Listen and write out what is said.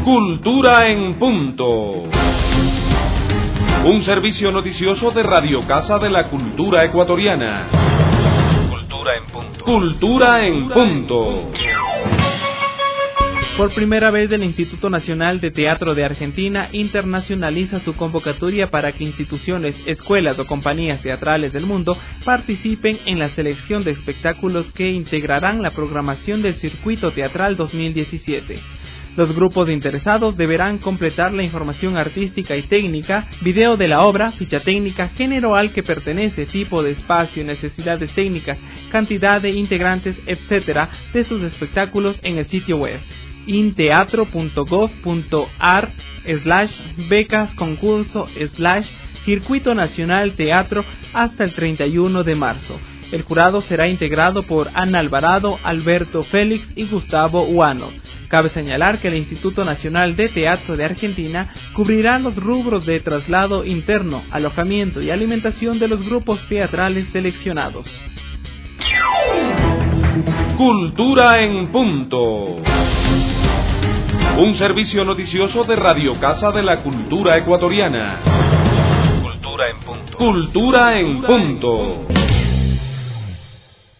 Cultura en Punto. Un servicio noticioso de Radio Casa de la Cultura Ecuatoriana. Cultura en Punto. Cultura en Punto. Por primera vez, el Instituto Nacional de Teatro de Argentina internacionaliza su convocatoria para que instituciones, escuelas o compañías teatrales del mundo participen en la selección de espectáculos que integrarán la programación del Circuito Teatral 2017. Los grupos interesados deberán completar la información artística y técnica, video de la obra, ficha técnica, género al que pertenece, tipo de espacio, necesidades técnicas, cantidad de integrantes, etc. de sus espectáculos en el sitio web inteatro.gov.ar/becas-concurso/Circuito Nacional Teatro hasta el 31 de marzo. El jurado será integrado por Ana Alvarado, Alberto Félix y Gustavo Huano. Cabe señalar que el Instituto Nacional de Teatro de Argentina cubrirá los rubros de traslado interno, alojamiento y alimentación de los grupos teatrales seleccionados. Cultura en Punto. Un servicio noticioso de Radio Casa de la Cultura Ecuatoriana. Cultura en Punto. Cultura en Punto.